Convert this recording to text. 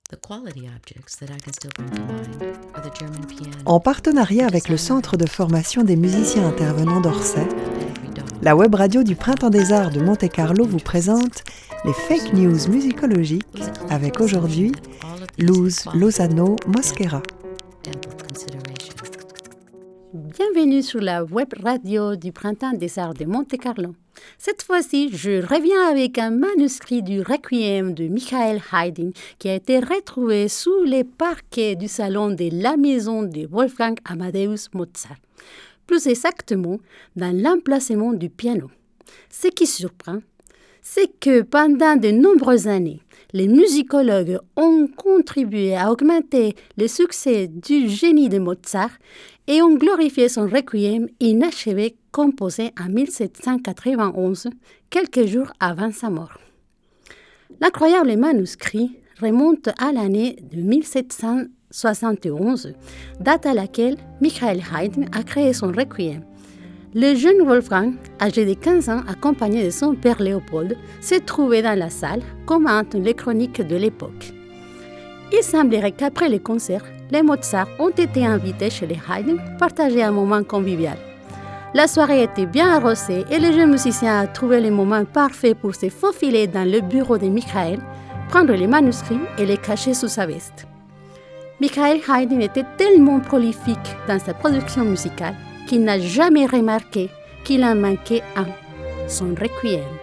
En partenariat avec le Centre de formation des musiciens intervenants d'Orsay, la web radio du Printemps des Arts de Monte-Carlo vous présente les fake news musicologiques avec aujourd'hui Luz Lozano Mosquera. Bienvenue sur la web radio du Printemps des Arts de Monte-Carlo. Cette fois-ci, je reviens avec un manuscrit du Requiem de Michael Haydn qui a été retrouvé sous les parquets du salon de la maison de Wolfgang Amadeus Mozart. Plus exactement, dans l'emplacement du piano. Ce qui surprend, c'est que pendant de nombreuses années, les musicologues ont contribué à augmenter le succès du génie de Mozart et ont glorifié son requiem inachevé composé en 1791, quelques jours avant sa mort. L'incroyable manuscrit remonte à l'année de 1771, date à laquelle Michael Haydn a créé son requiem. Le jeune Wolfgang, âgé de 15 ans, accompagné de son père Léopold, se trouvait dans la salle, commentent les chroniques de l'époque. Il semblerait qu'après le concert, les Mozart ont été invités chez les Haydn pour partager un moment convivial. La soirée était bien arrosée et le jeune musicien a trouvé le moment parfait pour se faufiler dans le bureau de Michael, prendre les manuscrits et les cacher sous sa veste. Michael Haydn était tellement prolifique dans sa production musicale qu'il n'a jamais remarqué qu'il en manquait un, son requiem.